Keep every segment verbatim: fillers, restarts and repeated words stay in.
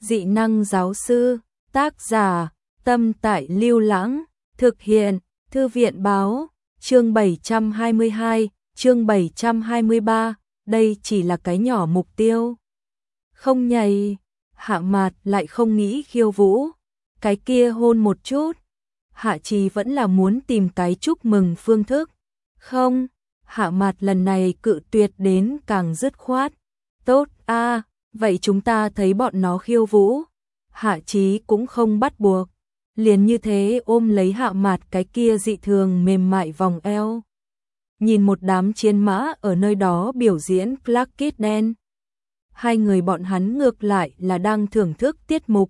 Dị năng giáo sư, tác giả, Tâm Tại Lưu Lãng, thực hiện, Thư viện báo, chương bảy trăm hai mươi hai, chương bảy trăm hai mươi ba, đây chỉ là cái nhỏ mục tiêu. Không nhảy, Hạ Mạt lại không nghĩ khiêu vũ, cái kia hôn một chút. Hạ Chí vẫn là muốn tìm cái chúc mừng phương thức. Không, Hạ Mạt lần này cự tuyệt đến càng dứt khoát. Tốt a, vậy chúng ta thấy bọn nó khiêu vũ. Hạ Chí cũng không bắt buộc, liền như thế ôm lấy Hạ Mạt cái kia dị thường mềm mại vòng eo. Nhìn một đám chiến mã ở nơi đó biểu diễn Clark Kid đen. Hai người bọn hắn ngược lại là đang thưởng thức tiết mục.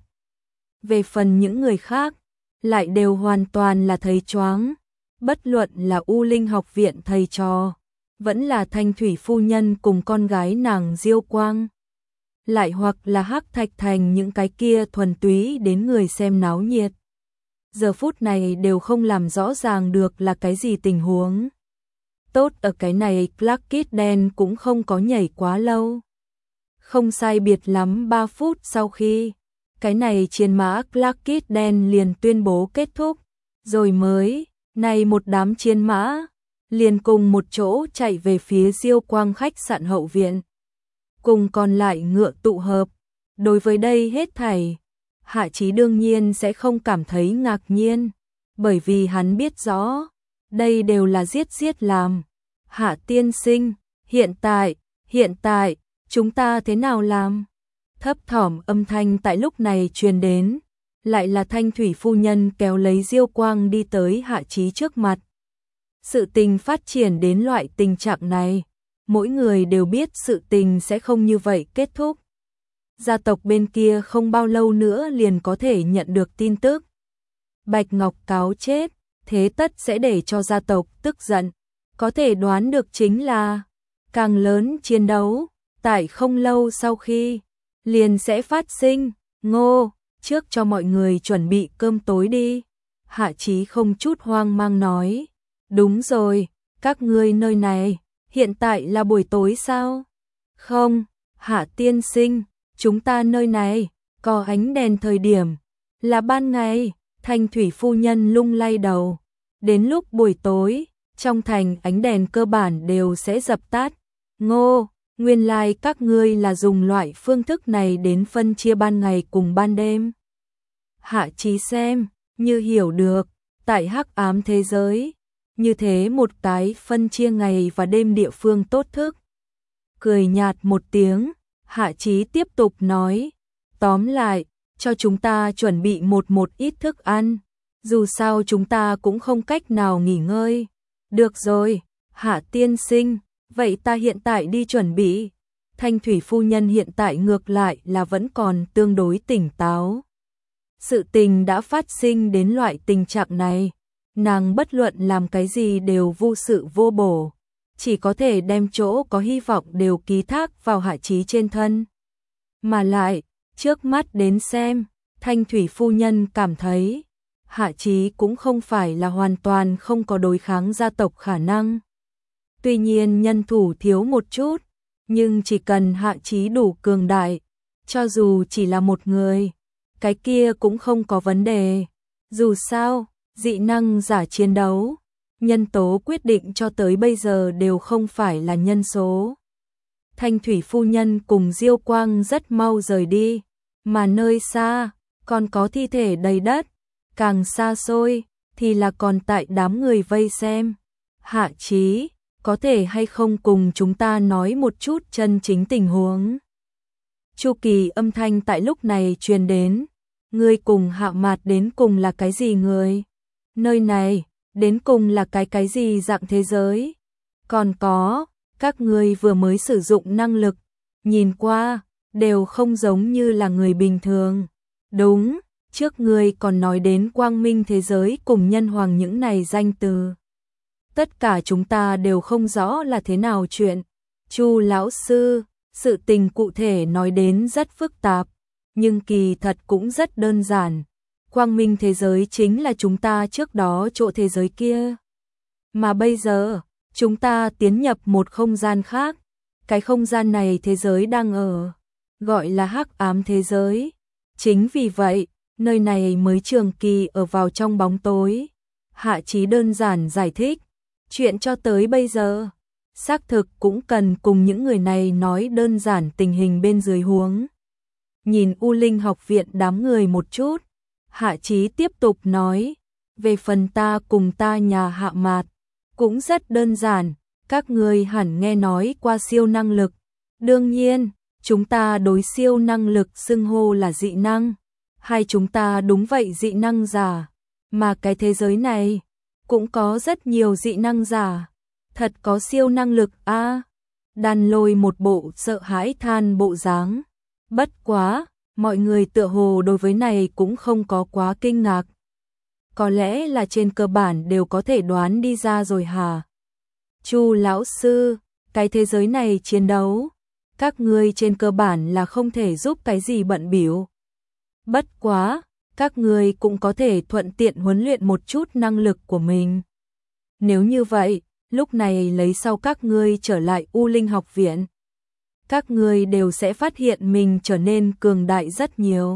Về phần những người khác, lại đều hoàn toàn là thấy choáng. Bất luận là U Linh học viện thầy trò, vẫn là Thanh Thủy phu nhân cùng con gái nàng Diêu Quang, lại hoặc là Hắc Thạch Thành những cái kia thuần túy đến người xem náo nhiệt. Giờ phút này đều không làm rõ ràng được là cái gì tình huống. Tốt ở cái này Clark Kid đen cũng không có nhảy quá lâu. Không sai biệt lắm ba phút sau khi cái này chiến mã Clark Kid đen liền tuyên bố kết thúc, rồi mới, này một đám chiến mã liền cùng một chỗ chạy về phía Diêu Quang khách sạn hậu viện. Cùng còn lại ngựa tụ hợp. Đối với đây hết thảy, Hạ Chí đương nhiên sẽ không cảm thấy ngạc nhiên, bởi vì hắn biết rõ, đây đều là giết giết làm. Hạ tiên sinh, hiện tại, hiện tại, chúng ta thế nào làm? Thấp thỏm âm thanh tại lúc này truyền đến, lại là Thanh Thủy phu nhân kéo lấy Diêu Quang đi tới Hạ Chí trước mặt. Sự tình phát triển đến loại tình trạng này, mỗi người đều biết sự tình sẽ không như vậy kết thúc. Gia tộc bên kia không bao lâu nữa liền có thể nhận được tin tức. Bạch Ngọc cáo chết, thế tất sẽ để cho gia tộc tức giận. Có thể đoán được chính là, càng lớn chiến đấu, tại không lâu sau khi, liền sẽ phát sinh. Ngô, trước cho mọi người chuẩn bị cơm tối đi. Hạ Chí không chút hoang mang nói. Đúng rồi, các ngươi nơi này, hiện tại là buổi tối sao? Không, Hạ tiên sinh, chúng ta nơi này, có ánh đèn thời điểm, là ban ngày. Thanh Thủy phu nhân lung lay đầu. Đến lúc buổi tối, trong thành ánh đèn cơ bản đều sẽ dập tắt. Ngô, nguyên lai like các ngươi là dùng loại phương thức này đến phân chia ban ngày cùng ban đêm. Hạ Chí xem, như hiểu được, tại hắc ám thế giới, như thế một cái phân chia ngày và đêm địa phương tốt thức. Cười nhạt một tiếng, Hạ Chí tiếp tục nói, tóm lại, cho chúng ta chuẩn bị một một ít thức ăn, dù sao chúng ta cũng không cách nào nghỉ ngơi. Được rồi, Hạ tiên sinh, vậy ta hiện tại đi chuẩn bị. Thanh Thủy phu nhân hiện tại ngược lại là vẫn còn tương đối tỉnh táo. Sự tình đã phát sinh đến loại tình trạng này, nàng bất luận làm cái gì đều vô sự vô bổ, chỉ có thể đem chỗ có hy vọng đều ký thác vào Hạ Chí trên thân. Mà lại, trước mắt đến xem, Thanh Thủy phu nhân cảm thấy, Hạ Chí cũng không phải là hoàn toàn không có đối kháng gia tộc khả năng. Tuy nhiên nhân thủ thiếu một chút, nhưng chỉ cần Hạ Chí đủ cường đại, cho dù chỉ là một người, cái kia cũng không có vấn đề. Dù sao, dị năng giả chiến đấu, nhân tố quyết định cho tới bây giờ đều không phải là nhân số. Thanh Thủy phu nhân cùng Diêu Quang rất mau rời đi, mà nơi xa, còn có thi thể đầy đất, càng xa xôi, thì là còn tại đám người vây xem. Hạ Chí, có thể hay không cùng chúng ta nói một chút chân chính tình huống? Chu Kỳ âm thanh tại lúc này truyền đến, ngươi cùng Hạ Mạt đến cùng là cái gì người? Nơi này, đến cùng là cái cái gì dạng thế giới? Còn có, các ngươi vừa mới sử dụng năng lực, nhìn qua, đều không giống như là người bình thường. Đúng, trước ngươi còn nói đến quang minh thế giới cùng nhân hoàng những này danh từ. Tất cả chúng ta đều không rõ là thế nào chuyện. Chu lão sư, sự tình cụ thể nói đến rất phức tạp, nhưng kỳ thật cũng rất đơn giản. Quang minh thế giới chính là chúng ta trước đó chỗ thế giới kia. Mà bây giờ, chúng ta tiến nhập một không gian khác. Cái không gian này thế giới đang ở, gọi là hắc ám thế giới. Chính vì vậy, nơi này mới trường kỳ ở vào trong bóng tối. Hạ Chí đơn giản giải thích, chuyện cho tới bây giờ, xác thực cũng cần cùng những người này nói đơn giản tình hình bên dưới huống. Nhìn U Linh học viện đám người một chút, Hạ Chí tiếp tục nói, về phần ta cùng ta nhà Hạ Mạt, cũng rất đơn giản, các người hẳn nghe nói qua siêu năng lực. Đương nhiên, chúng ta đối siêu năng lực xưng hô là dị năng, hay chúng ta đúng vậy dị năng giả, mà cái thế giới này cũng có rất nhiều dị năng giả, thật có siêu năng lực a. À, Đan Lôi một bộ sợ hãi than bộ dáng. Bất quá, mọi người tựa hồ đối với này cũng không có quá kinh ngạc. Có lẽ là trên cơ bản đều có thể đoán đi ra rồi hả? Chu lão sư, cái thế giới này chiến đấu, các ngươi trên cơ bản là không thể giúp cái gì bận bịu. Bất quá, các ngươi cũng có thể thuận tiện huấn luyện một chút năng lực của mình. Nếu như vậy, lúc này lấy sau các ngươi trở lại U Linh học viện, các ngươi đều sẽ phát hiện mình trở nên cường đại rất nhiều.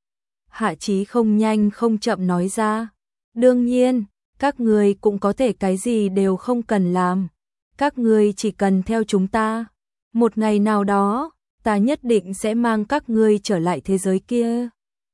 Hạ Chí không nhanh không chậm nói ra, đương nhiên, các ngươi cũng có thể cái gì đều không cần làm, các ngươi chỉ cần theo chúng ta. Một ngày nào đó, ta nhất định sẽ mang các ngươi trở lại thế giới kia.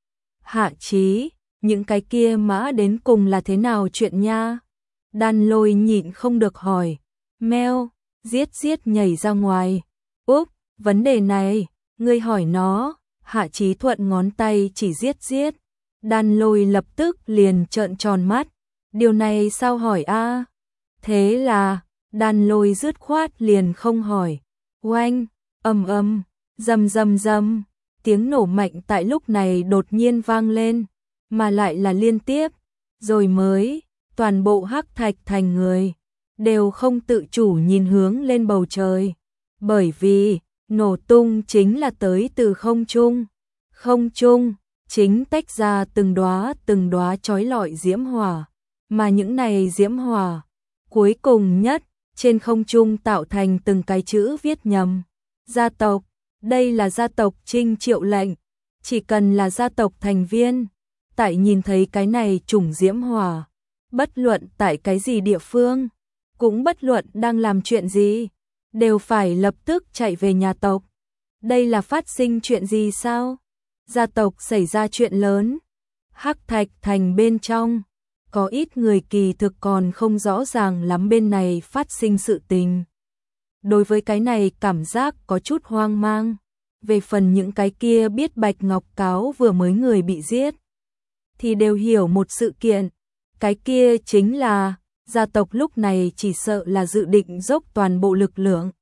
Hạ Chí, những cái kia mã đến cùng là thế nào chuyện nha? Đan Lôi nhịn không được hỏi. Mèo, giết giết nhảy ra ngoài. Úp, vấn đề này, ngươi hỏi nó. Hạ Chí thuận ngón tay chỉ giết giết. Đan Lôi lập tức liền trợn tròn mắt. Điều này sao hỏi a? Thế là, Đan Lôi dứt khoát liền không hỏi. Oanh, ầm ầm, rầm rầm rầm, tiếng nổ mạnh tại lúc này đột nhiên vang lên, mà lại là liên tiếp, rồi mới, toàn bộ Hắc Thạch Thành người đều không tự chủ nhìn hướng lên bầu trời, bởi vì nổ tung chính là tới từ không trung. Không trung chính tách ra từng đóa từng đóa chói lọi diễm hỏa, mà những này diễm hỏa cuối cùng nhất trên không trung tạo thành từng cái chữ viết nhầm. Gia tộc, đây là gia tộc Trinh Triệu lệnh, chỉ cần là gia tộc thành viên, tại nhìn thấy cái này chủng diễm hỏa, bất luận tại cái gì địa phương, cũng bất luận đang làm chuyện gì, đều phải lập tức chạy về nhà tộc. Đây là phát sinh chuyện gì sao? Gia tộc xảy ra chuyện lớn. Hắc Thạch Thành bên trong, có ít người kỳ thực còn không rõ ràng lắm bên này phát sinh sự tình. Đối với cái này cảm giác có chút hoang mang. Về phần những cái kia biết Bạch Ngọc Cáo vừa mới người bị giết, thì đều hiểu một sự kiện. Cái kia chính là, gia tộc lúc này chỉ sợ là dự định dốc toàn bộ lực lượng.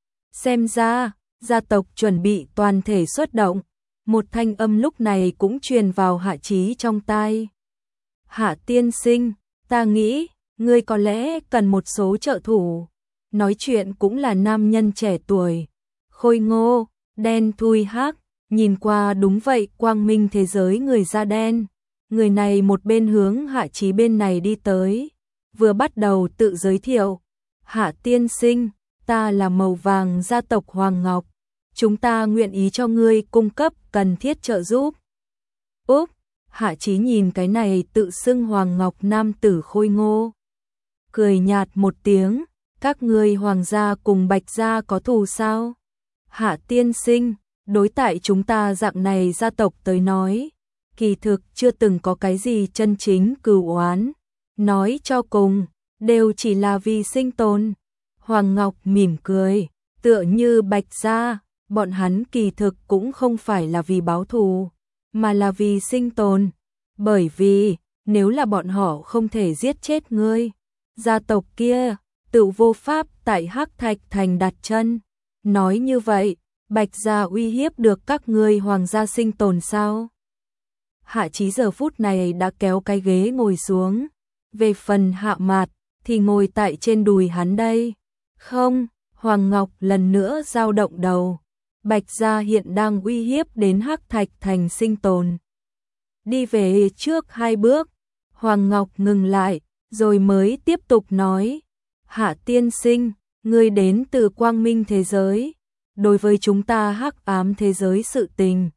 Xem ra, gia tộc chuẩn bị toàn thể xuất động. Một thanh âm lúc này cũng truyền vào Hạ Chí trong tai. Hạ tiên sinh, ta nghĩ, ngươi có lẽ cần một số trợ thủ. Nói chuyện cũng là nam nhân trẻ tuổi, khôi ngô, đen thui hắc, nhìn qua đúng vậy quang minh thế giới người da đen. Người này một bên hướng Hạ Chí bên này đi tới, vừa bắt đầu tự giới thiệu. Hạ tiên sinh, ta là màu vàng gia tộc Hoàng Ngọc, chúng ta nguyện ý cho ngươi cung cấp cần thiết trợ giúp. Úp, Hạ Chí nhìn cái này tự xưng Hoàng Ngọc nam tử khôi ngô, cười nhạt một tiếng. Các ngươi Hoàng gia cùng Bạch gia có thù sao? Hạ tiên sinh, đối tại chúng ta dạng này gia tộc tới nói, kỳ thực chưa từng có cái gì chân chính cừu oán. Nói cho cùng, đều chỉ là vì sinh tồn. Hoàng Ngọc mỉm cười, tựa như Bạch gia, bọn hắn kỳ thực cũng không phải là vì báo thù, mà là vì sinh tồn. Bởi vì, nếu là bọn họ không thể giết chết ngươi, gia tộc kia tự vô pháp tại Hắc Thạch Thành đặt chân. Nói như vậy, Bạch gia uy hiếp được các ngươi Hoàng gia sinh tồn sao? Hạ Chí giờ phút này đã kéo cái ghế ngồi xuống. Về phần Hạ Mạt thì ngồi tại trên đùi hắn đây. Không, Hoàng Ngọc lần nữa dao động đầu. Bạch gia hiện đang uy hiếp đến Hắc Thạch Thành sinh tồn. Đi về trước hai bước, Hoàng Ngọc ngừng lại, rồi mới tiếp tục nói. Hạ tiên sinh, ngươi đến từ quang minh thế giới, đối với chúng ta hắc ám thế giới sự tình,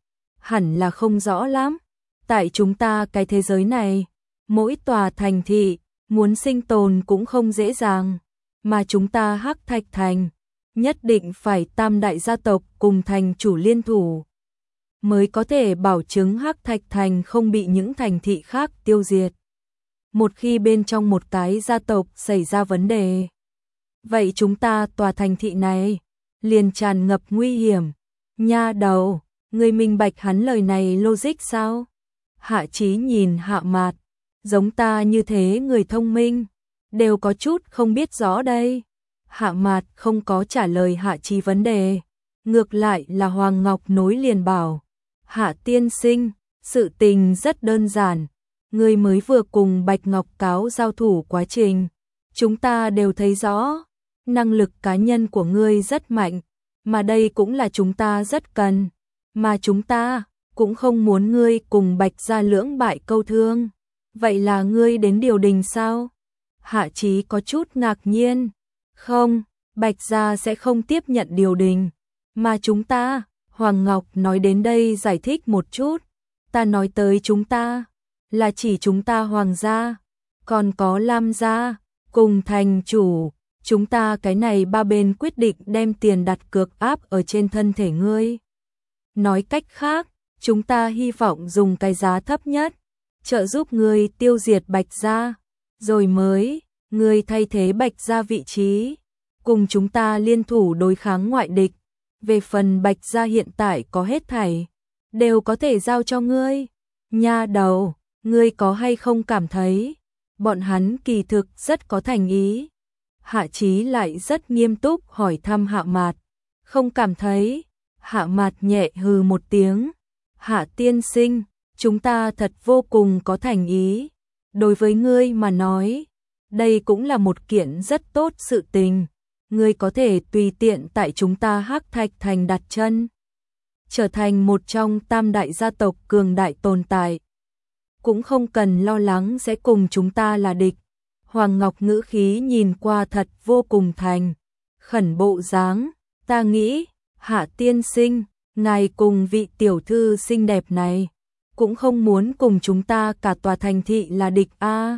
hẳn là không rõ lắm. Tại chúng ta cái thế giới này, mỗi tòa thành thị, muốn sinh tồn cũng không dễ dàng. Mà chúng ta Hắc Thạch Thành, nhất định phải tam đại gia tộc cùng thành chủ liên thủ, mới có thể bảo chứng Hắc Thạch Thành không bị những thành thị khác tiêu diệt. Một khi bên trong một cái gia tộc xảy ra vấn đề, vậy chúng ta tòa thành thị này liền tràn ngập nguy hiểm. Nha đầu, người minh bạch hắn lời này logic sao? Hạ Chí nhìn Hạ Mạt, giống ta như thế người thông minh, đều có chút không biết rõ đây. Hạ Mạt không có trả lời Hạ Chí vấn đề, ngược lại là Hoàng Ngọc nối liền bảo, Hạ tiên sinh, sự tình rất đơn giản, người mới vừa cùng Bạch Ngọc Cáo giao thủ quá trình, chúng ta đều thấy rõ, năng lực cá nhân của ngươi rất mạnh, mà đây cũng là chúng ta rất cần, mà chúng ta cũng không muốn ngươi cùng Bạch gia lưỡng bại câu thương. Vậy là ngươi đến điều đình sao? Hạ Chí có chút ngạc nhiên. Không, Bạch gia sẽ không tiếp nhận điều đình, mà chúng ta, Hoàng Ngọc nói đến đây giải thích một chút, ta nói tới chúng ta, là chỉ chúng ta Hoàng gia, còn có Lam gia, cùng thành chủ, chúng ta cái này ba bên quyết định đem tiền đặt cược áp ở trên thân thể ngươi. Nói cách khác, chúng ta hy vọng dùng cái giá thấp nhất, trợ giúp ngươi tiêu diệt Bạch gia, rồi mới, ngươi thay thế Bạch gia vị trí, cùng chúng ta liên thủ đối kháng ngoại địch. Về phần Bạch gia hiện tại có hết thảy, đều có thể giao cho ngươi. Nha đầu, ngươi có hay không cảm thấy, bọn hắn kỳ thực rất có thành ý. Hạ Chí lại rất nghiêm túc hỏi thăm Hạ Mạt, không cảm thấy. Hạ Mạt nhẹ hừ một tiếng, Hạ tiên sinh, chúng ta thật vô cùng có thành ý. Đối với ngươi mà nói, đây cũng là một kiện rất tốt sự tình. Ngươi có thể tùy tiện tại chúng ta Hắc Thạch Thành đặt chân, trở thành một trong tam đại gia tộc cường đại tồn tại. Cũng không cần lo lắng sẽ cùng chúng ta là địch. Hoàng Ngọc ngữ khí nhìn qua thật vô cùng thành khẩn bộ dáng. Ta nghĩ, Hạ tiên sinh, ngài cùng vị tiểu thư xinh đẹp này, cũng không muốn cùng chúng ta cả tòa thành thị là địch a. À.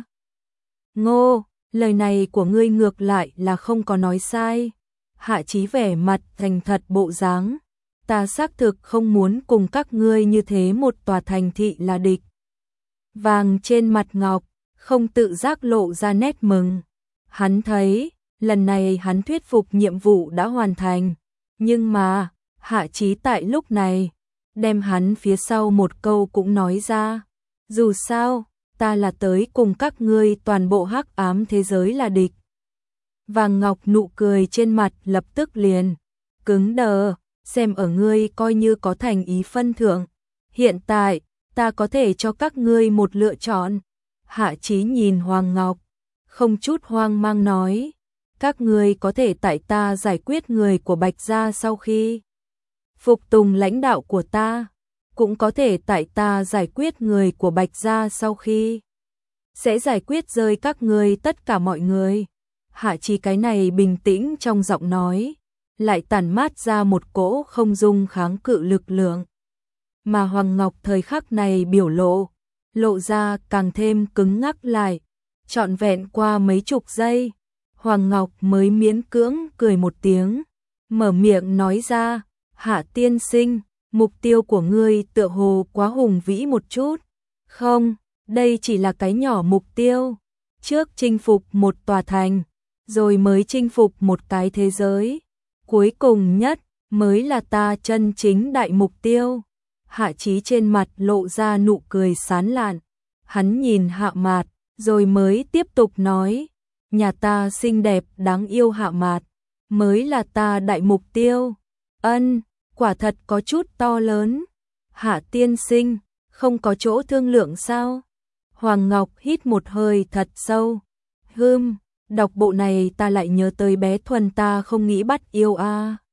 Ngô, lời này của ngươi ngược lại là không có nói sai. Hạ Chí vẻ mặt thành thật bộ dáng. Ta xác thực không muốn cùng các ngươi như thế một tòa thành thị là địch. Vàng trên mặt Ngọc, không tự giác lộ ra nét mừng. Hắn thấy, lần này hắn thuyết phục nhiệm vụ đã hoàn thành. Nhưng mà, Hạ Chí tại lúc này, đem hắn phía sau một câu cũng nói ra. Dù sao, ta là tới cùng các ngươi toàn bộ hắc ám thế giới là địch. Vàng Ngọc nụ cười trên mặt lập tức liền cứng đờ, xem ở ngươi coi như có thành ý phân thượng. Hiện tại, ta có thể cho các ngươi một lựa chọn. Hạ Chí nhìn Hoàng Ngọc, không chút hoang mang nói, các ngươi có thể tại ta giải quyết người của Bạch gia sau khi phục tùng lãnh đạo của ta, cũng có thể tại ta giải quyết người của Bạch gia sau khi sẽ giải quyết rơi các ngươi tất cả mọi người. Hạ Chí cái này bình tĩnh trong giọng nói, lại tản mát ra một cỗ không dung kháng cự lực lượng. Mà Hoàng Ngọc thời khắc này biểu lộ, lộ ra càng thêm cứng ngắc lại, trọn vẹn qua mấy chục giây, Hoàng Ngọc mới miễn cưỡng cười một tiếng, mở miệng nói ra, Hạ tiên sinh, mục tiêu của ngươi tựa hồ quá hùng vĩ một chút. Không, đây chỉ là cái nhỏ mục tiêu, trước chinh phục một tòa thành, rồi mới chinh phục một cái thế giới, cuối cùng nhất mới là ta chân chính đại mục tiêu. Hạ Chí trên mặt lộ ra nụ cười sán lạn, hắn nhìn Hạ Mạt, rồi mới tiếp tục nói, nhà ta xinh đẹp đáng yêu Hạ Mạt, mới là ta đại mục tiêu. Ân, quả thật có chút to lớn. Hạ tiên sinh, không có chỗ thương lượng sao? Hoàng Ngọc hít một hơi thật sâu. Hừm, đọc bộ này ta lại nhớ tới bé Thuần ta không nghĩ bắt yêu a. À.